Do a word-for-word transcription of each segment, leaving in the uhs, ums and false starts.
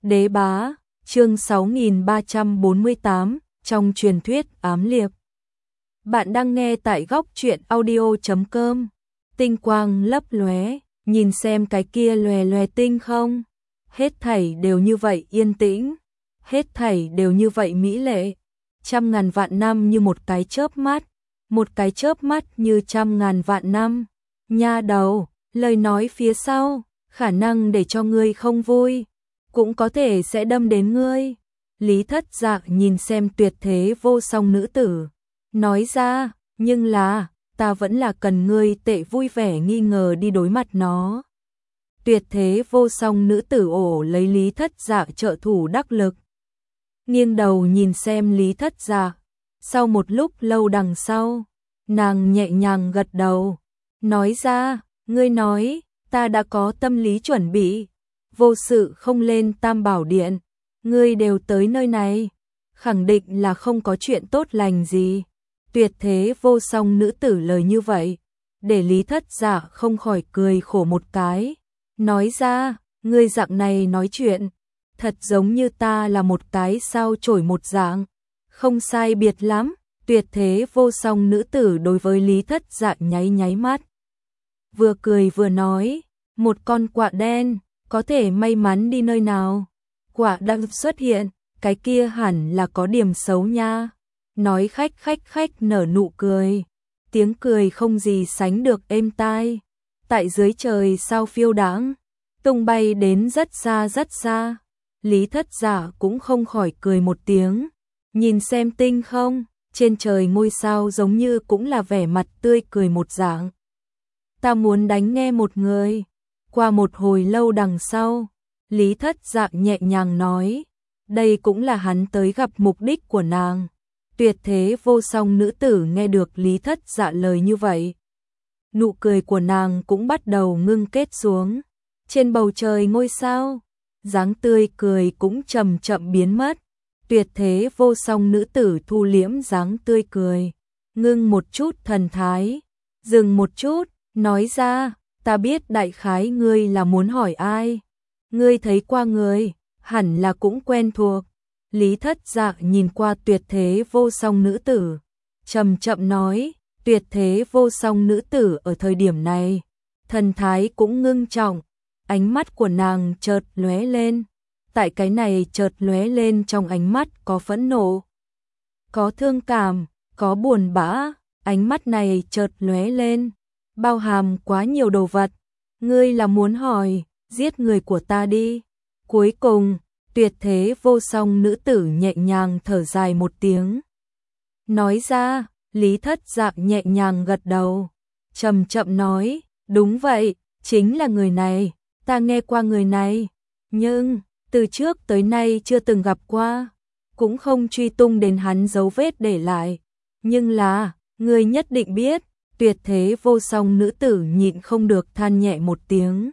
Đế bá, chương sáu nghìn ba trăm bốn mươi tám, trong truyền thuyết ám liệp. Bạn đang nghe tại góc truyện audio chấm com. Tinh quang lấp lóe, nhìn xem cái kia lòe lòe tinh không? Hết thảy đều như vậy yên tĩnh, hết thảy đều như vậy mỹ lệ. Trăm ngàn vạn năm như một cái chớp mắt, một cái chớp mắt như trăm ngàn vạn năm. Nha đầu, lời nói phía sau, khả năng để cho ngươi không vui, cũng có thể sẽ đâm đến ngươi. Lý Thất Dạ nhìn xem tuyệt thế vô song nữ tử, nói ra, nhưng là, ta vẫn là cần ngươi tệ vui vẻ nghi ngờ đi đối mặt nó. Tuyệt thế vô song nữ tử ổ lấy Lý Thất Dạ trợ thủ đắc lực. Nghiêng đầu nhìn xem Lý Thất Dạ, sau một lúc lâu đằng sau, nàng nhẹ nhàng gật đầu, nói ra, ngươi nói, ta đã có tâm lý chuẩn bị, vô sự không lên Tam Bảo Điện, ngươi đều tới nơi này, khẳng định là không có chuyện tốt lành gì. Tuyệt thế vô song nữ tử lời như vậy, để Lý Thất Dạ không khỏi cười khổ một cái, nói ra, ngươi dạng này nói chuyện, thật giống như ta là một cái sao chổi một dạng, không sai biệt lắm. Tuyệt thế vô song nữ tử đối với Lý Thất Dạ nháy nháy mắt, vừa cười vừa nói, một con quạ đen, có thể may mắn đi nơi nào? Quạ đang xuất hiện, cái kia hẳn là có điểm xấu nha. Nói khách khách khách nở nụ cười, tiếng cười không gì sánh được êm tai, tại dưới trời sao phiêu đãng, tung bay đến rất xa rất xa. Lý Thất Dạ cũng không khỏi cười một tiếng, nhìn xem tinh không, trên trời ngôi sao giống như cũng là vẻ mặt tươi cười một dạng. Ta muốn đánh nghe một người. Qua một hồi lâu đằng sau, Lý Thất Dạ nhẹ nhàng nói, đây cũng là hắn tới gặp mục đích của nàng. Tuyệt thế vô song nữ tử nghe được Lý Thất Dạ lời như vậy, nụ cười của nàng cũng bắt đầu ngưng kết xuống. Trên bầu trời ngôi sao, dáng tươi cười cũng chậm chậm biến mất. Tuyệt thế vô song nữ tử thu liễm dáng tươi cười, ngưng một chút thần thái, dừng một chút, nói ra, ta biết đại khái ngươi là muốn hỏi ai, ngươi thấy qua người, hẳn là cũng quen thuộc. Lý Thất Dạ nhìn qua tuyệt thế vô song nữ tử, chậm chậm nói, tuyệt thế vô song nữ tử ở thời điểm này, thần thái cũng ngưng trọng, ánh mắt của nàng chợt lóe lên. Tại cái này chợt lóe lên trong ánh mắt có phẫn nộ, có thương cảm, có buồn bã, ánh mắt này chợt lóe lên, bao hàm quá nhiều đồ vật. Ngươi là muốn hỏi, giết người của ta đi. Cuối cùng, tuyệt thế vô song nữ tử nhẹ nhàng thở dài một tiếng, nói ra. Lý Thất Dạ nhẹ nhàng gật đầu, chậm chậm nói, đúng vậy, chính là người này, ta nghe qua người này, nhưng từ trước tới nay chưa từng gặp qua, cũng không truy tung đến hắn dấu vết để lại, nhưng là, ngươi nhất định biết. Tuyệt thế vô song nữ tử nhịn không được than nhẹ một tiếng.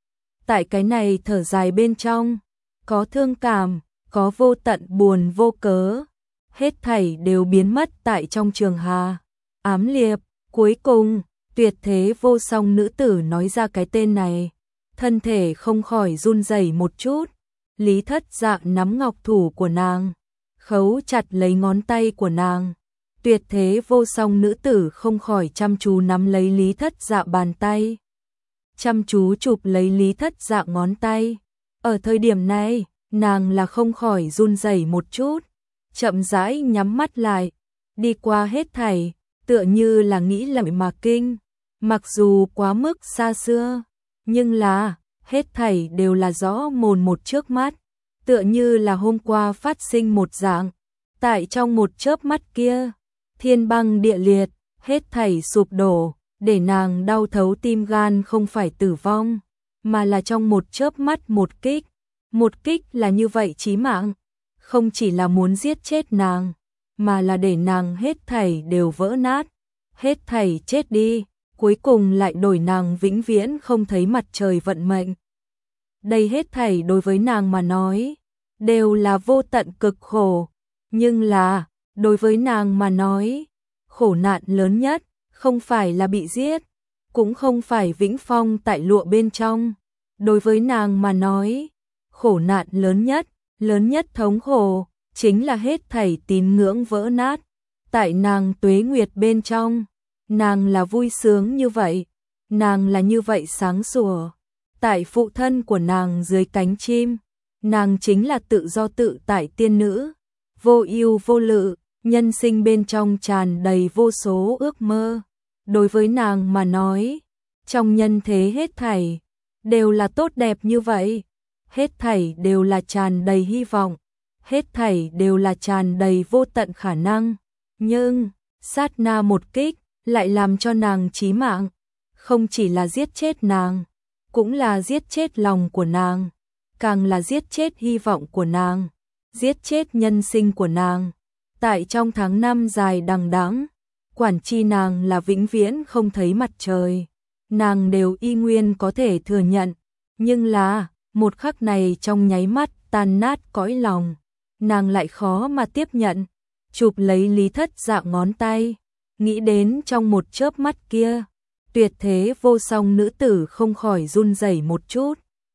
Tại cái này thở dài bên trong, có thương cảm, có vô tận buồn vô cớ, hết thảy đều biến mất tại trong trường hà. Ám liệp. Cuối cùng, tuyệt thế vô song nữ tử nói ra cái tên này, thân thể không khỏi run rẩy một chút. Lý Thất Dạ nắm ngọc thủ của nàng, khấu chặt lấy ngón tay của nàng. Tuyệt thế vô song nữ tử không khỏi chăm chú nắm lấy Lý Thất Dạ bàn tay, chăm chú chụp lấy Lý Thất Dạ ngón tay. Ở thời điểm này, nàng là không khỏi run rẩy một chút, chậm rãi nhắm mắt lại, đi qua hết thảy, tựa như là nghĩ lại mà kinh. Mặc dù quá mức xa xưa, nhưng là, hết thảy đều là rõ mồn một trước mắt, tựa như là hôm qua phát sinh một dạng. Tại trong một chớp mắt kia, thiên băng địa liệt, hết thảy sụp đổ, để nàng đau thấu tim gan không phải tử vong, mà là trong một chớp mắt một kích. Một kích là như vậy chí mạng, không chỉ là muốn giết chết nàng, mà là để nàng hết thảy đều vỡ nát, hết thảy chết đi, cuối cùng lại đổi nàng vĩnh viễn không thấy mặt trời vận mệnh. Đây hết thảy đối với nàng mà nói, đều là vô tận cực khổ, nhưng là, đối với nàng mà nói, khổ nạn lớn nhất, không phải là bị giết, cũng không phải vĩnh phong tại lụa bên trong. Đối với nàng mà nói, khổ nạn lớn nhất, lớn nhất thống khổ, chính là hết thảy tín ngưỡng vỡ nát. Tại nàng tuế nguyệt bên trong, nàng là vui sướng như vậy, nàng là như vậy sáng sủa. Tại phụ thân của nàng dưới cánh chim, nàng chính là tự do tự tại tiên nữ, vô ưu vô lự, nhân sinh bên trong tràn đầy vô số ước mơ. Đối với nàng mà nói, trong nhân thế hết thảy đều là tốt đẹp như vậy, hết thảy đều là tràn đầy hy vọng, hết thảy đều là tràn đầy vô tận khả năng. Nhưng, sát na một kích lại làm cho nàng chí mạng, không chỉ là giết chết nàng, cũng là giết chết lòng của nàng, càng là giết chết hy vọng của nàng, giết chết nhân sinh của nàng. Tại trong tháng năm dài đằng đẵng, quản chi nàng là vĩnh viễn không thấy mặt trời, nàng đều y nguyên có thể thừa nhận, nhưng là, một khắc này trong nháy mắt tan nát cõi lòng, nàng lại khó mà tiếp nhận. Chụp lấy Lý Thất Dạ ngón tay, nghĩ đến trong một chớp mắt kia, tuyệt thế vô song nữ tử không khỏi run rẩy một chút.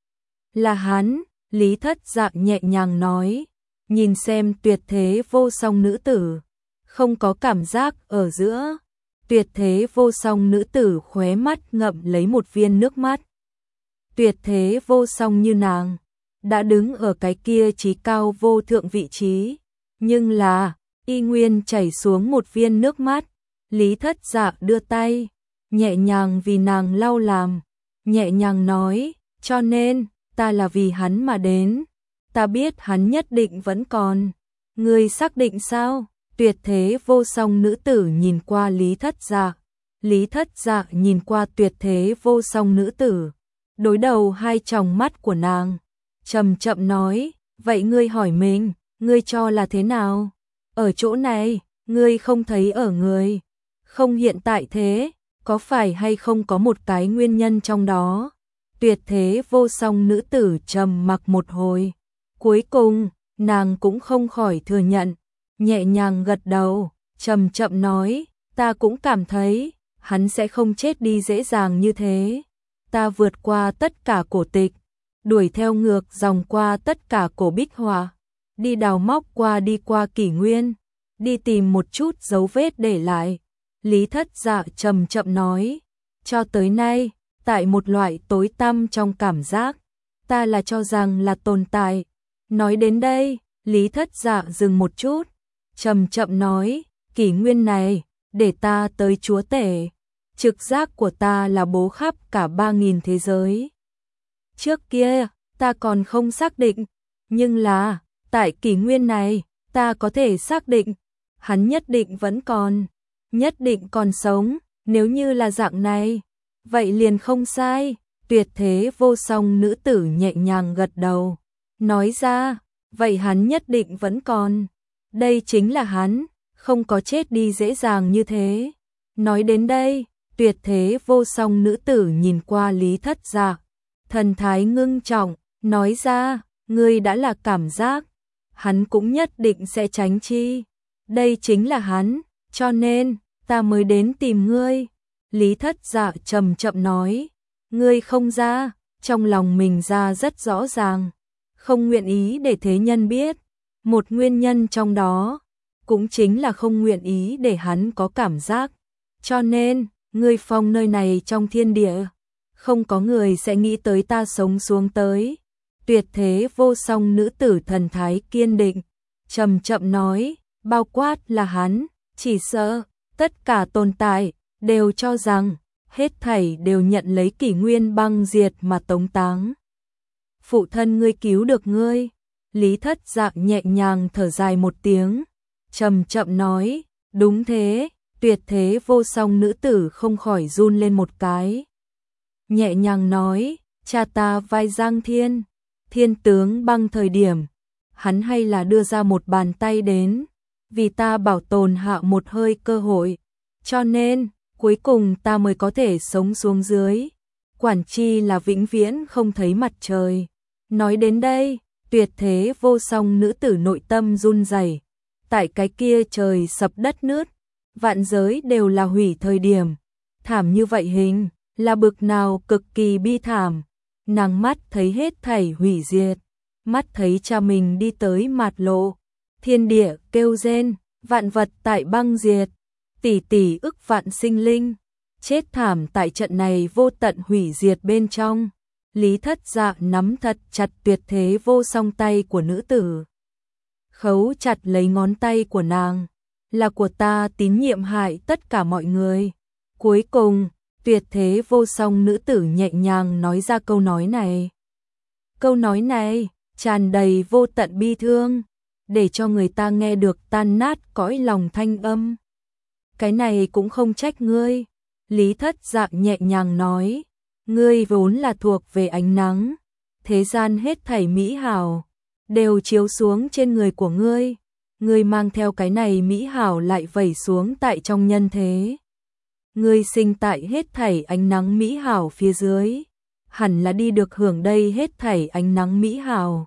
Là hắn, Lý Thất Dạ nhẹ nhàng nói, nhìn xem tuyệt thế vô song nữ tử, không có cảm giác ở giữa. Tuyệt thế vô song nữ tử khóe mắt ngậm lấy một viên nước mắt. Tuyệt thế vô song như nàng, đã đứng ở cái kia chí cao vô thượng vị trí, nhưng là, y nguyên chảy xuống một viên nước mắt. Lý Thất Dạ đưa tay, nhẹ nhàng vì nàng lau làm, nhẹ nhàng nói, cho nên, ta là vì hắn mà đến, ta biết hắn nhất định vẫn còn. Ngươi xác định sao? Tuyệt thế vô song nữ tử nhìn qua Lý Thất Dạ, Lý Thất Dạ nhìn qua tuyệt thế vô song nữ tử, đối đầu hai tròng mắt của nàng, chậm chậm nói, vậy ngươi hỏi mình, ngươi cho là thế nào? Ở chỗ này, ngươi không thấy ở người, không hiện tại thế, có phải hay không có một cái nguyên nhân trong đó? Tuyệt thế vô song nữ tử trầm mặc một hồi, cuối cùng, nàng cũng không khỏi thừa nhận, nhẹ nhàng gật đầu, chậm chậm nói, ta cũng cảm thấy, hắn sẽ không chết đi dễ dàng như thế. Ta vượt qua tất cả cổ tịch, đuổi theo ngược dòng qua tất cả cổ bích họa, đi đào móc qua đi qua kỷ nguyên, đi tìm một chút dấu vết để lại. Lý Thất Dạ chậm chậm nói, cho tới nay, tại một loại tối tăm trong cảm giác, ta là cho rằng là tồn tại. Nói đến đây, Lý Thất Dạ dừng một chút, chậm chậm nói, kỷ nguyên này, để ta tới chúa tể. Trực giác của ta là bố khắp cả ba nghìn thế giới. Trước kia, ta còn không xác định, nhưng là, tại kỷ nguyên này, ta có thể xác định, hắn nhất định vẫn còn, nhất định còn sống, nếu như là dạng này, vậy liền không sai. Tuyệt thế vô song nữ tử nhẹ nhàng gật đầu, nói ra, vậy hắn nhất định vẫn còn, đây chính là hắn, không có chết đi dễ dàng như thế. Nói đến đây, tuyệt thế vô song nữ tử nhìn qua Lý Thất Dạ, thần thái ngưng trọng, nói ra, ngươi đã là cảm giác, hắn cũng nhất định sẽ tránh chi, đây chính là hắn, cho nên, ta mới đến tìm ngươi. Lý Thất Dạ chậm chậm nói, ngươi không ra, trong lòng mình ra rất rõ ràng, không nguyện ý để thế nhân biết, một nguyên nhân trong đó, cũng chính là không nguyện ý để hắn có cảm giác, cho nên, ngươi phong nơi này trong thiên địa, không có người sẽ nghĩ tới ta sống xuống tới. Tuyệt thế vô song nữ tử thần thái kiên định, chậm chậm nói, bao quát là hắn, chỉ sợ, tất cả tồn tại, đều cho rằng, hết thảy đều nhận lấy kỷ nguyên băng diệt mà tống táng. Phụ thân ngươi cứu được ngươi. Lý Thất Dạ nhẹ nhàng thở dài một tiếng, chậm chậm nói, đúng thế. Tuyệt thế vô song nữ tử không khỏi run lên một cái, nhẹ nhàng nói, cha ta vai Giang Thiên, thiên tướng băng thời điểm, hắn hay là đưa ra một bàn tay đến, vì ta bảo tồn hạ một hơi cơ hội, cho nên, cuối cùng ta mới có thể sống xuống dưới, quản chi là vĩnh viễn không thấy mặt trời. Nói đến đây, tuyệt thế vô song nữ tử nội tâm run rẩy, tại cái kia trời sập đất nứt, vạn giới đều là hủy thời điểm, thảm như vậy hình, là bực nào cực kỳ bi thảm, nàng mắt thấy hết thảy hủy diệt, mắt thấy cha mình đi tới mạt lộ, thiên địa kêu rên, vạn vật tại băng diệt, tỷ tỷ ức vạn sinh linh, chết thảm tại trận này vô tận hủy diệt bên trong. Lý Thất Dạ nắm thật chặt tuyệt thế vô song tay của nữ tử, khấu chặt lấy ngón tay của nàng, là của ta tín nhiệm hại tất cả mọi người. Cuối cùng, tuyệt thế vô song nữ tử nhẹ nhàng nói ra câu nói này. Câu nói này tràn đầy vô tận bi thương, để cho người ta nghe được tan nát cõi lòng thanh âm. Cái này cũng không trách ngươi, Lý Thất Dạ nhẹ nhàng nói, ngươi vốn là thuộc về ánh nắng, thế gian hết thảy mỹ hảo đều chiếu xuống trên người của ngươi, ngươi mang theo cái này mỹ hảo lại vẩy xuống tại trong nhân thế. Ngươi sinh tại hết thảy ánh nắng mỹ hảo phía dưới, hẳn là đi được hưởng đây hết thảy ánh nắng mỹ hảo.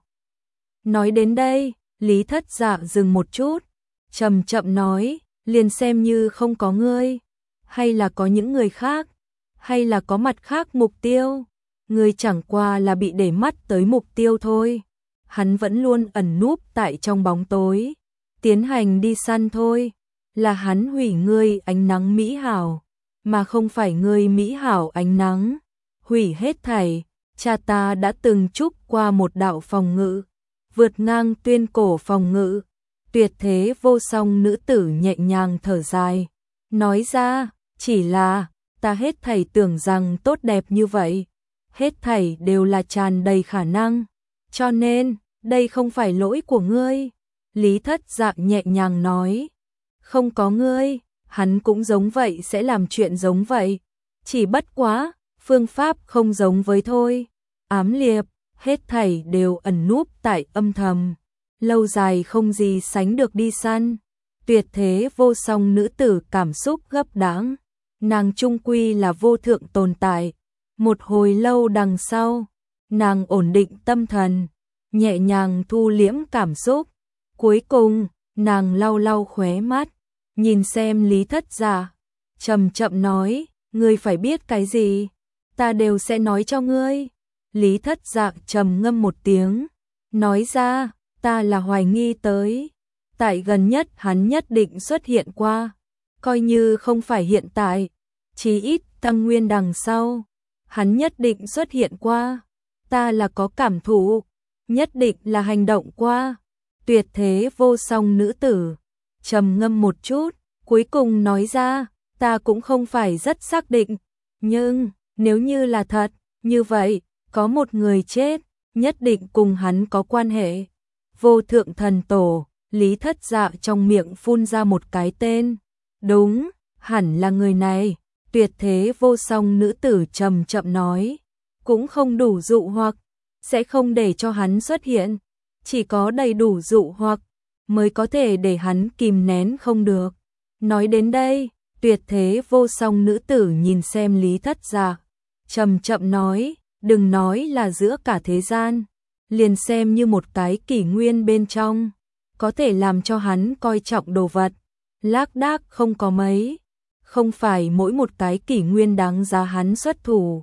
Nói đến đây, Lý Thất Dạ dừng một chút, chậm chậm nói, liền xem như không có ngươi, hay là có những người khác, hay là có mặt khác mục tiêu, ngươi chẳng qua là bị để mắt tới mục tiêu thôi. Hắn vẫn luôn ẩn núp tại trong bóng tối, tiến hành đi săn thôi, là hắn hủy ngươi ánh nắng mỹ hảo, mà không phải ngươi mỹ hảo ánh nắng, hủy hết thảy. Cha ta đã từng chúc qua một đạo phòng ngự, vượt ngang tuyên cổ phòng ngự. Tuyệt thế vô song nữ tử nhẹ nhàng thở dài, nói ra, chỉ là, ta hết thảy tưởng rằng tốt đẹp như vậy, hết thảy đều là tràn đầy khả năng, cho nên, đây không phải lỗi của ngươi. Lý Thất Dạ nhẹ nhàng nói, không có ngươi, hắn cũng giống vậy sẽ làm chuyện giống vậy, chỉ bất quá, phương pháp không giống với thôi. Ám liệp, hết thảy đều ẩn núp tại âm thầm, lâu dài không gì sánh được đi săn. Tuyệt thế vô song nữ tử cảm xúc gấp đãng, nàng trung quy là vô thượng tồn tại. Một hồi lâu đằng sau, nàng ổn định tâm thần, nhẹ nhàng thu liễm cảm xúc. Cuối cùng, nàng lau lau khóe mắt, nhìn xem Lý Thất Dạ, chậm chậm nói, ngươi phải biết cái gì, ta đều sẽ nói cho ngươi. Lý Thất Dạ trầm ngâm một tiếng, nói ra, ta là hoài nghi tới, tại gần nhất hắn nhất định xuất hiện qua, coi như không phải hiện tại, chí ít tăng nguyên đằng sau, hắn nhất định xuất hiện qua, ta là có cảm thụ, nhất định là hành động qua. Tuyệt thế vô song nữ tử trầm ngâm một chút, cuối cùng nói ra, ta cũng không phải rất xác định, nhưng nếu như là thật, như vậy, có một người chết, nhất định cùng hắn có quan hệ. Vô thượng thần tổ, Lý Thất Dạ trong miệng phun ra một cái tên. Đúng, hẳn là người này. Tuyệt thế vô song nữ tử trầm chậm nói, cũng không đủ dụ hoặc, sẽ không để cho hắn xuất hiện. Chỉ có đầy đủ dụ hoặc, mới có thể để hắn kìm nén không được. Nói đến đây, tuyệt thế vô song nữ tử nhìn xem Lý Thất Dạ, chậm chậm nói, đừng nói là giữa cả thế gian, liền xem như một cái kỷ nguyên bên trong, có thể làm cho hắn coi trọng đồ vật, lác đác không có mấy, không phải mỗi một cái kỷ nguyên đáng giá hắn xuất thủ.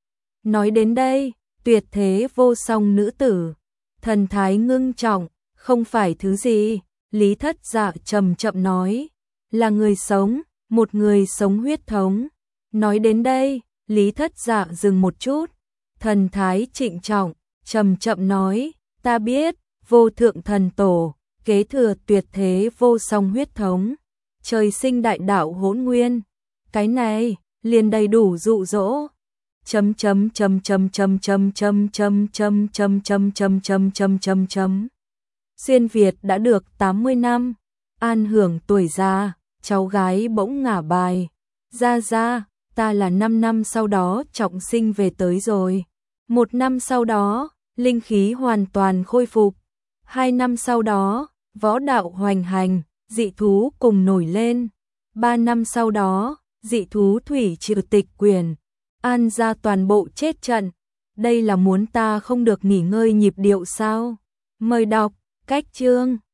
Nói đến đây, tuyệt thế vô song nữ tử, thần thái ngưng trọng, không phải thứ gì, Lý Thất Dạ chậm chậm nói, là người sống, một người sống huyết thống. Nói đến đây, Lý Thất Dạ dừng một chút, thần thái trịnh trọng, chậm chậm nói, ta biết, vô thượng thần tổ, kế thừa tuyệt thế vô song huyết thống, trời sinh đại đạo hỗn nguyên, cái này liền đầy đủ dụ dỗ. Chấm chấm chấm chấm chấm chấm chấm chấm chấm chấm chấm chấm chấm chấm chấm chấm. Xuyên Việt đã được tám mươi năm, an hưởng tuổi già, cháu gái bỗng ngả bài, ra ra, ta là năm năm sau đó trọng sinh về tới rồi. Một năm sau đó, linh khí hoàn toàn khôi phục. Hai năm sau đó, võ đạo hoành hành, dị thú cùng nổi lên. Ba năm sau đó, dị thú thủy triều tịch quyền, an ra toàn bộ chết trận. Đây là muốn ta không được nghỉ ngơi nhịp điệu sao? Mời đọc, cách chương.